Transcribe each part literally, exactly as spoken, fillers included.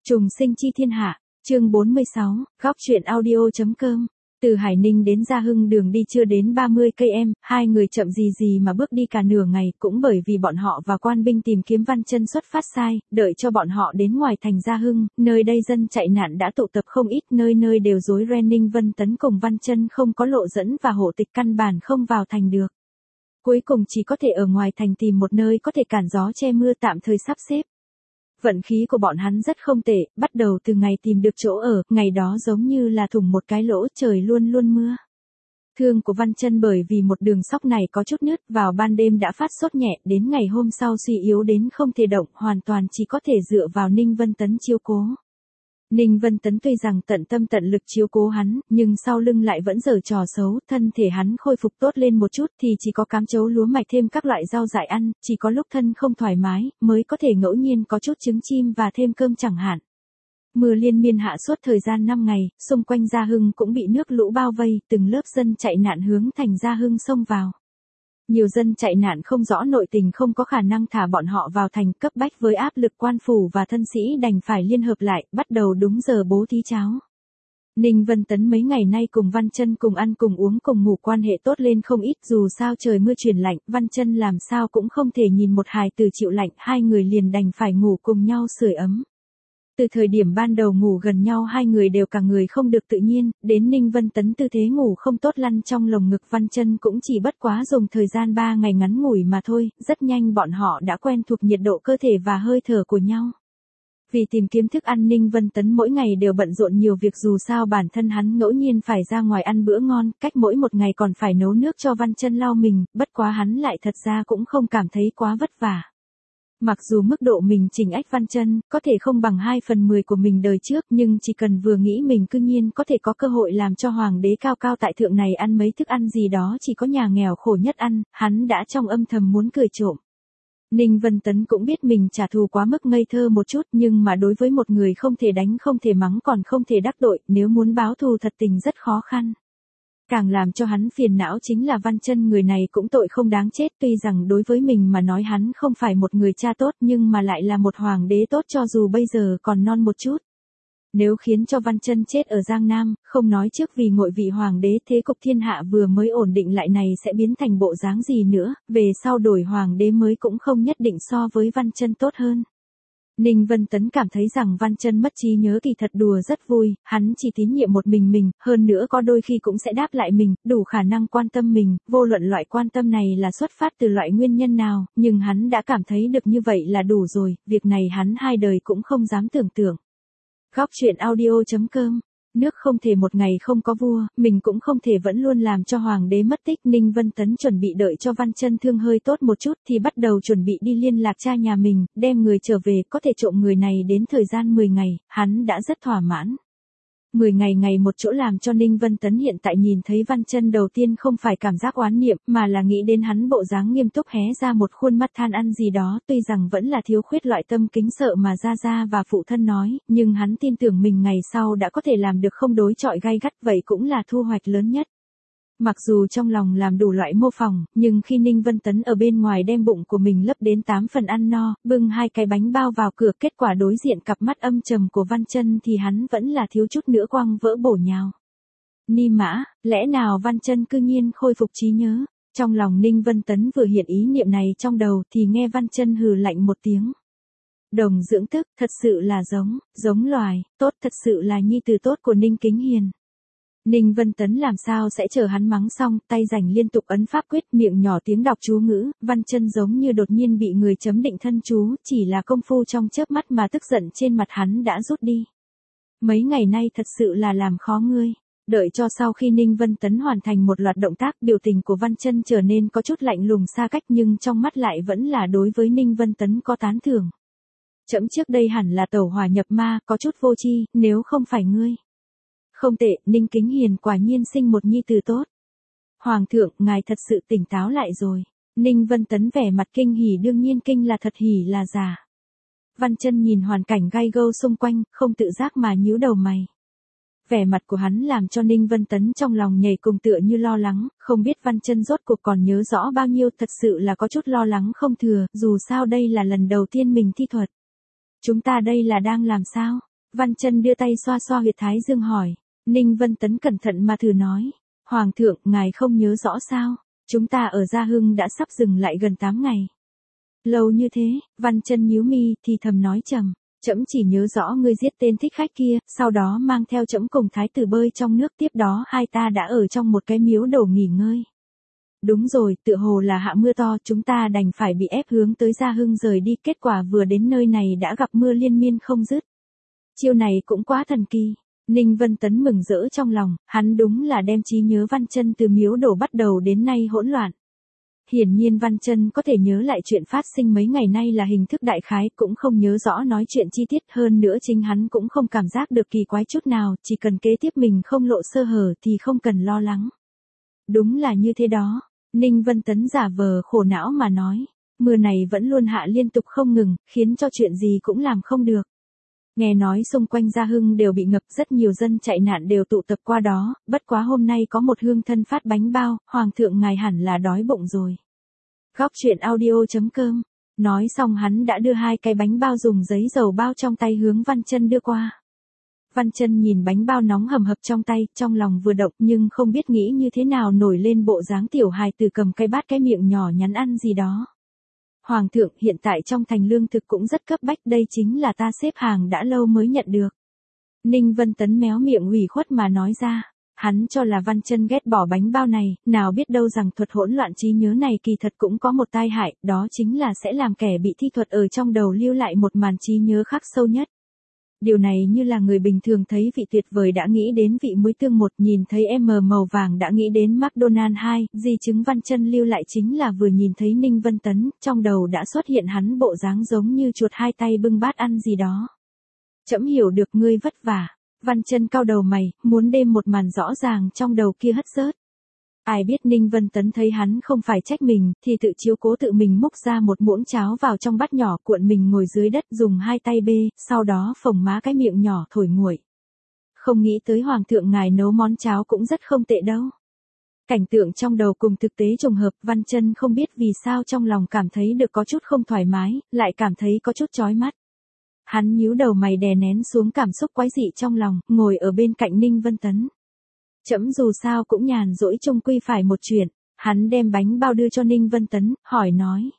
Trùng sinh chi thiên hạ, chương bốn mươi sáu, góc truyện audio.com. Từ Hải Ninh đến Gia Hưng đường đi chưa đến ba mươi cây em, hai người chậm gì gì mà bước đi cả nửa ngày, cũng bởi vì bọn họ và quan binh tìm kiếm Văn Chân xuất phát sai, đợi cho bọn họ đến ngoài thành Gia Hưng, nơi đây dân chạy nạn đã tụ tập không ít, nơi nơi đều rối ren. Ninh Vân Tấn cùng Văn Chân không có lộ dẫn và hộ tịch căn bản không vào thành được. Cuối cùng chỉ có thể ở ngoài thành tìm một nơi có thể cản gió che mưa tạm thời sắp xếp. Vận khí của bọn hắn rất không tệ, bắt đầu từ ngày tìm được chỗ ở, ngày đó giống như là thủng một cái lỗ, trời luôn luôn mưa. Thương của Văn Chân bởi vì một đường sóc này có chút nứt, vào ban đêm đã phát sốt nhẹ, đến ngày hôm sau suy yếu đến không thể động, hoàn toàn chỉ có thể dựa vào Ninh Vân Tấn chiếu cố. Ninh Vân Tấn tuy rằng tận tâm tận lực chiếu cố hắn, nhưng sau lưng lại vẫn giở trò xấu, thân thể hắn khôi phục tốt lên một chút thì chỉ có cám chấu lúa mạch thêm các loại rau dại ăn, chỉ có lúc thân không thoải mái, mới có thể ngẫu nhiên có chút trứng chim và thêm cơm chẳng hạn. Mưa liên miên hạ suốt thời gian năm ngày, xung quanh Gia Hưng cũng bị nước lũ bao vây, từng lớp dân chạy nạn hướng thành Gia Hưng xông vào. Nhiều dân chạy nạn không rõ nội tình không có khả năng thả bọn họ vào thành, cấp bách với áp lực quan phủ và thân sĩ đành phải liên hợp lại, bắt đầu đúng giờ bố thí cháo. Ninh Vân Tấn mấy ngày nay cùng Văn Chân cùng ăn cùng uống cùng ngủ, quan hệ tốt lên không ít, dù sao trời mưa chuyển lạnh, Văn Chân làm sao cũng không thể nhìn một hài tử chịu lạnh, hai người liền đành phải ngủ cùng nhau sưởi ấm. Từ thời điểm ban đầu ngủ gần nhau hai người đều cả người không được tự nhiên, đến Ninh Vân Tấn tư thế ngủ không tốt lăn trong lồng ngực Văn Chân cũng chỉ bất quá dùng thời gian ba ngày ngắn ngủi mà thôi, rất nhanh bọn họ đã quen thuộc nhiệt độ cơ thể và hơi thở của nhau. Vì tìm kiếm thức ăn, Ninh Vân Tấn mỗi ngày đều bận rộn nhiều việc, dù sao bản thân hắn ngẫu nhiên phải ra ngoài ăn bữa ngon, cách mỗi một ngày còn phải nấu nước cho Văn Chân lau mình, bất quá hắn lại thật ra cũng không cảm thấy quá vất vả. Mặc dù mức độ mình chỉnh ách Văn Chân có thể không bằng hai phần mười của mình đời trước, nhưng chỉ cần vừa nghĩ mình cư nhiên có thể có cơ hội làm cho hoàng đế cao cao tại thượng này ăn mấy thức ăn gì đó chỉ có nhà nghèo khổ nhất ăn, hắn đã trong âm thầm muốn cười trộm. Ninh Vân Tấn cũng biết mình trả thù quá mức ngây thơ một chút, nhưng mà đối với một người không thể đánh không thể mắng còn không thể đắc tội, nếu muốn báo thù thật tình rất khó khăn. Càng làm cho hắn phiền não chính là Văn Chân người này cũng tội không đáng chết, tuy rằng đối với mình mà nói hắn không phải một người cha tốt nhưng mà lại là một hoàng đế tốt cho dù bây giờ còn non một chút. Nếu khiến cho Văn Chân chết ở Giang Nam, không nói trước vì ngội vị hoàng đế, thế cục thiên hạ vừa mới ổn định lại này sẽ biến thành bộ dáng gì nữa, về sau đổi hoàng đế mới cũng không nhất định so với Văn Chân tốt hơn. Ninh Vân Tấn cảm thấy rằng Văn Chân mất trí nhớ kỳ thật đùa rất vui, hắn chỉ tín nhiệm một mình mình, hơn nữa có đôi khi cũng sẽ đáp lại mình, đủ khả năng quan tâm mình, vô luận loại quan tâm này là xuất phát từ loại nguyên nhân nào, nhưng hắn đã cảm thấy được như vậy là đủ rồi, việc này hắn hai đời cũng không dám tưởng tượng. Góc truyện audio.com. Nước không thể một ngày không có vua, mình cũng không thể vẫn luôn làm cho hoàng đế mất tích. Ninh Vân Tấn chuẩn bị đợi cho Văn Chân thương hơi tốt một chút thì bắt đầu chuẩn bị đi liên lạc cha nhà mình, đem người trở về, có thể trộm người này đến thời gian mười ngày, hắn đã rất thỏa mãn. mười ngày ngày một chỗ làm cho Ninh Vân Tấn hiện tại nhìn thấy Văn Chân đầu tiên không phải cảm giác oán niệm, mà là nghĩ đến hắn bộ dáng nghiêm túc hé ra một khuôn mắt than ăn gì đó, tuy rằng vẫn là thiếu khuyết loại tâm kính sợ mà gia gia và phụ thân nói, nhưng hắn tin tưởng mình ngày sau đã có thể làm được không đối chọi gay gắt, vậy cũng là thu hoạch lớn nhất. Mặc dù trong lòng làm đủ loại mô phỏng, nhưng khi Ninh Vân Tấn ở bên ngoài đem bụng của mình lấp đến tám phần ăn no, bưng hai cái bánh bao vào cửa, kết quả đối diện cặp mắt âm trầm của Văn Chân thì hắn vẫn là thiếu chút nữa quăng vỡ bổ nhào. Ni mã, lẽ nào Văn Chân cư nhiên khôi phục trí nhớ? Trong lòng Ninh Vân Tấn vừa hiện ý niệm này trong đầu thì nghe Văn Chân hừ lạnh một tiếng. Đồng dưỡng thức, thật sự là giống, giống loài, tốt, thật sự là nhi tử tốt của Ninh Kính Hiền. Ninh Vân Tấn làm sao sẽ chờ hắn mắng xong, tay rảnh liên tục ấn pháp quyết, miệng nhỏ tiếng đọc chú ngữ, Văn Chân giống như đột nhiên bị người chấm định thân chú, chỉ là công phu trong chớp mắt mà tức giận trên mặt hắn đã rút đi. Mấy ngày nay thật sự là làm khó ngươi. Đợi cho sau khi Ninh Vân Tấn hoàn thành một loạt động tác, biểu tình của Văn Chân trở nên có chút lạnh lùng xa cách, nhưng trong mắt lại vẫn là đối với Ninh Vân Tấn có tán thưởng. Chậm trước đây hẳn là tẩu hỏa nhập ma, có chút vô tri, nếu không phải ngươi. Không tệ, Ninh Kính Hiền quả nhiên sinh một nhi tử tốt. Hoàng thượng, ngài thật sự tỉnh táo lại rồi. Ninh Vân Tấn vẻ mặt kinh hỉ, đương nhiên kinh là thật, hỉ là giả. Văn Chân nhìn hoàn cảnh gai gâu xung quanh, không tự giác mà nhíu đầu mày. Vẻ mặt của hắn làm cho Ninh Vân Tấn trong lòng nhảy cùng tựa như lo lắng, không biết Văn Chân rốt cuộc còn nhớ rõ bao nhiêu, thật sự là có chút lo lắng không thừa, dù sao đây là lần đầu tiên mình thi thuật. Chúng ta đây là đang làm sao? Văn Chân đưa tay xoa xoa huyệt thái dương hỏi. Ninh Vân Tấn cẩn thận mà thử nói. Hoàng thượng, ngài không nhớ rõ sao? Chúng ta ở Gia Hưng đã sắp dừng lại gần tám ngày. Lâu như thế, Văn Chân nhíu mi thì thầm nói trầm. Trẫm chỉ nhớ rõ ngươi giết tên thích khách kia, sau đó mang theo trẫm cùng thái tử bơi trong nước, tiếp đó hai ta đã ở trong một cái miếu đổ nghỉ ngơi. Đúng rồi, tựa hồ là hạ mưa to, chúng ta đành phải bị ép hướng tới Gia Hưng rời đi, kết quả vừa đến nơi này đã gặp mưa liên miên không dứt. Chiêu này cũng quá thần kỳ. Ninh Vân Tấn mừng rỡ trong lòng, hắn đúng là đem trí nhớ Văn Chân từ miếu đổ bắt đầu đến nay hỗn loạn. Hiển nhiên Văn Chân có thể nhớ lại chuyện phát sinh mấy ngày nay là hình thức đại khái, cũng không nhớ rõ nói chuyện chi tiết, hơn nữa chính hắn cũng không cảm giác được kỳ quái chút nào, chỉ cần kế tiếp mình không lộ sơ hở thì không cần lo lắng. Đúng là như thế đó. Ninh Vân Tấn giả vờ khổ não mà nói, mưa này vẫn luôn hạ liên tục không ngừng, khiến cho chuyện gì cũng làm không được. Nghe nói xung quanh Gia Hưng đều bị ngập, rất nhiều dân chạy nạn đều tụ tập qua đó, bất quá hôm nay có một hương thân phát bánh bao, hoàng thượng ngài hẳn là đói bụng rồi. Góc truyện audio chấm com. Nói xong hắn đã đưa hai cái bánh bao dùng giấy dầu bao trong tay hướng Văn Chân đưa qua. Văn Chân nhìn bánh bao nóng hầm hập trong tay, trong lòng vừa động nhưng không biết nghĩ như thế nào nổi lên bộ dáng tiểu hài tử cầm cái bát cái miệng nhỏ nhắn ăn gì đó. Hoàng thượng, hiện tại trong thành lương thực cũng rất cấp bách, đây chính là ta xếp hàng đã lâu mới nhận được. Ninh Vân Tấn méo miệng ủy khuất mà nói ra. Hắn cho là Văn Chân ghét bỏ bánh bao này, nào biết đâu rằng thuật hỗn loạn trí nhớ này kỳ thật cũng có một tai hại, đó chính là sẽ làm kẻ bị thi thuật ở trong đầu lưu lại một màn trí nhớ khắc sâu nhất. Điều này như là người bình thường thấy vị tuyệt vời đã nghĩ đến vị muối tương một, nhìn thấy M màu vàng đã nghĩ đến McDonald hai, di chứng Văn Chân lưu lại chính là vừa nhìn thấy Ninh Vân Tấn, trong đầu đã xuất hiện hắn bộ dáng giống như chuột hai tay bưng bát ăn gì đó. Trẫm hiểu được ngươi vất vả. Văn Chân cau đầu mày, muốn đem một màn rõ ràng trong đầu kia hất rớt. Ai biết Ninh Vân Tấn thấy hắn không phải trách mình, thì tự chiếu cố tự mình múc ra một muỗng cháo vào trong bát nhỏ, cuộn mình ngồi dưới đất dùng hai tay bê, sau đó phồng má cái miệng nhỏ thổi nguội. Không nghĩ tới hoàng thượng ngài nấu món cháo cũng rất không tệ đâu. Cảnh tượng trong đầu cùng thực tế trùng hợp, Văn Chân không biết vì sao trong lòng cảm thấy được có chút không thoải mái, lại cảm thấy có chút chói mắt. Hắn nhíu đầu mày đè nén xuống cảm xúc quái dị trong lòng, ngồi ở bên cạnh Ninh Vân Tấn. Trẫm dù sao cũng nhàn rỗi chung quy phải một chuyện. Hắn đem bánh bao đưa cho Ninh Vân Tấn, hỏi nói.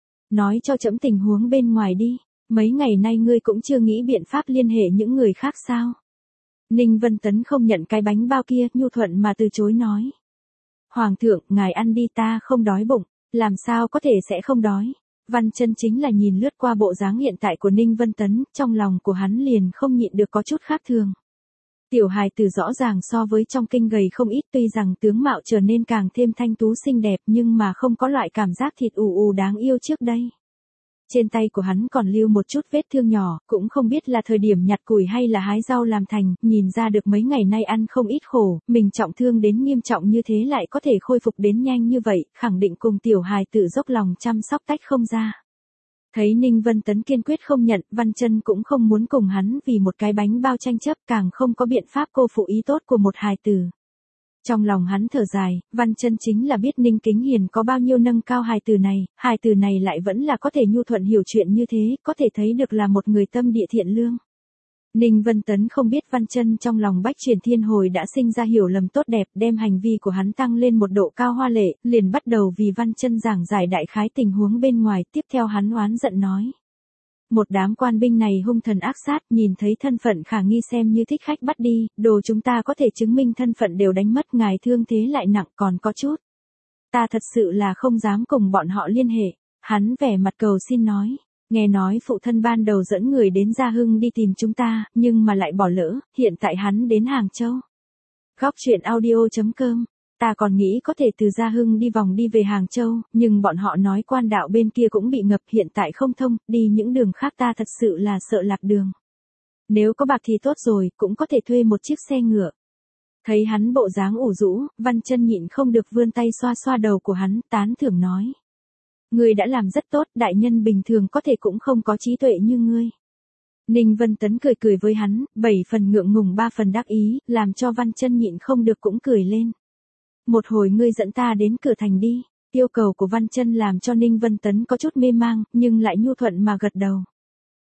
Nói cho trẫm tình huống bên ngoài đi, mấy ngày nay ngươi cũng chưa nghĩ biện pháp liên hệ những người khác sao? Ninh Vân Tấn không nhận cái bánh bao kia, nhu thuận mà từ chối nói. Hoàng thượng, ngài ăn đi, ta không đói bụng, làm sao có thể sẽ không đói. Văn Chân chính là nhìn lướt qua bộ dáng hiện tại của Ninh Vân Tấn, trong lòng của hắn liền không nhịn được có chút khác thường. Tiểu hài tử rõ ràng so với trong kinh gầy không ít, tuy rằng tướng mạo trở nên càng thêm thanh tú xinh đẹp nhưng mà không có loại cảm giác thịt ù ù đáng yêu trước đây. Trên tay của hắn còn lưu một chút vết thương nhỏ, cũng không biết là thời điểm nhặt củi hay là hái rau làm thành, nhìn ra được mấy ngày nay ăn không ít khổ, mình trọng thương đến nghiêm trọng như thế lại có thể khôi phục đến nhanh như vậy, khẳng định cùng tiểu hài tử dốc lòng chăm sóc tách không ra. Thấy Ninh Vân Tấn kiên quyết không nhận, Văn Chân cũng không muốn cùng hắn vì một cái bánh bao tranh chấp, càng không có biện pháp cô phụ ý tốt của một hài tử. Trong lòng hắn thở dài, Văn Chân chính là biết Ninh Kính Hiền có bao nhiêu nâng cao hài tử này, hài tử này lại vẫn là có thể nhu thuận hiểu chuyện như thế, có thể thấy được là một người tâm địa thiện lương. Ninh Vân Tấn không biết Văn Chân trong lòng Bách Truyền Thiên Hồi đã sinh ra hiểu lầm tốt đẹp, đem hành vi của hắn tăng lên một độ cao hoa lệ, liền bắt đầu vì Văn Chân giảng giải đại khái tình huống bên ngoài, tiếp theo hắn oán giận nói. Một đám quan binh này hung thần ác sát, nhìn thấy thân phận khả nghi xem như thích khách bắt đi, đồ chúng ta có thể chứng minh thân phận đều đánh mất, ngài thương thế lại nặng còn có chút. Ta thật sự là không dám cùng bọn họ liên hệ. Hắn vẻ mặt cầu xin nói. Nghe nói phụ thân ban đầu dẫn người đến Gia Hưng đi tìm chúng ta, nhưng mà lại bỏ lỡ, hiện tại hắn đến Hàng Châu. Góc truyện audio chấm com. Ta còn nghĩ có thể từ Gia Hưng đi vòng đi về Hàng Châu, nhưng bọn họ nói quan đạo bên kia cũng bị ngập, hiện tại không thông, đi những đường khác ta thật sự là sợ lạc đường. Nếu có bạc thì tốt rồi, cũng có thể thuê một chiếc xe ngựa. Thấy hắn bộ dáng ủ rũ, Văn Chân nhịn không được vươn tay xoa xoa đầu của hắn, tán thưởng nói. Ngươi đã làm rất tốt, đại nhân bình thường có thể cũng không có trí tuệ như ngươi. Ninh Vân Tấn cười cười với hắn, bảy phần ngượng ngùng ba phần đắc ý, làm cho Văn Chân nhịn không được cũng cười lên. Một hồi ngươi dẫn ta đến cửa thành đi. Yêu cầu của Văn Chân làm cho Ninh Vân Tấn có chút mê mang, nhưng lại nhu thuận mà gật đầu.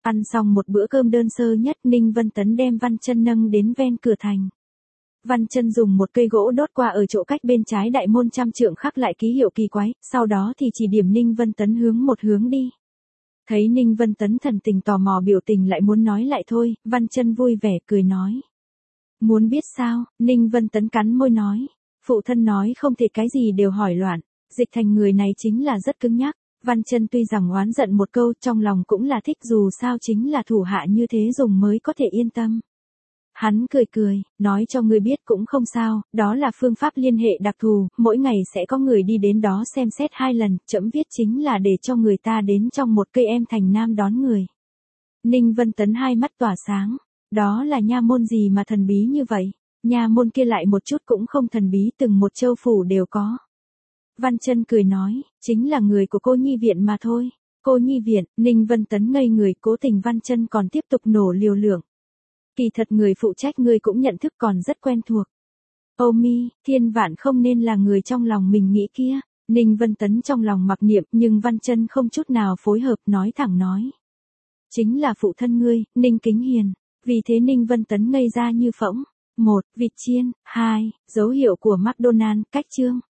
Ăn xong một bữa cơm đơn sơ nhất, Ninh Vân Tấn đem Văn Chân nâng đến ven cửa thành. Văn Chân dùng một cây gỗ đốt qua ở chỗ cách bên trái đại môn trăm trượng khắc lại ký hiệu kỳ quái, sau đó thì chỉ điểm Ninh Vân Tấn hướng một hướng đi. Thấy Ninh Vân Tấn thần tình tò mò biểu tình lại muốn nói lại thôi, Văn Chân vui vẻ cười nói. Muốn biết sao? Ninh Vân Tấn cắn môi nói. Phụ thân nói không thể cái gì đều hỏi loạn, dịch thành người này chính là rất cứng nhắc. Văn Chân tuy rằng oán giận một câu, trong lòng cũng là thích, dù sao chính là thủ hạ như thế dùng mới có thể yên tâm. Hắn cười cười, nói cho ngươi biết cũng không sao, đó là phương pháp liên hệ đặc thù, mỗi ngày sẽ có người đi đến đó xem xét hai lần, trẫm viết chính là để cho người ta đến trong một cây em thành nam đón người. Ninh Vân Tấn hai mắt tỏa sáng, đó là nha môn gì mà thần bí như vậy? Nha môn kia lại một chút cũng không thần bí, từng một châu phủ đều có. Văn Chân cười nói, chính là người của cô nhi viện mà thôi. Cô nhi viện, Ninh Vân Tấn ngây người, cố tình Văn Chân còn tiếp tục nổ liều lượng. Kỳ thật người phụ trách ngươi cũng nhận thức còn rất quen thuộc. Ô mi, thiên vạn không nên là người trong lòng mình nghĩ kia. Ninh Vân Tấn trong lòng mặc niệm, nhưng Văn Chân không chút nào phối hợp, nói thẳng nói. Chính là phụ thân ngươi, Ninh Kính Hiền. Vì thế Ninh Vân Tấn ngây ra như phỗng. Một, vịt chiên. Hai, dấu hiệu của McDonald, cách chương.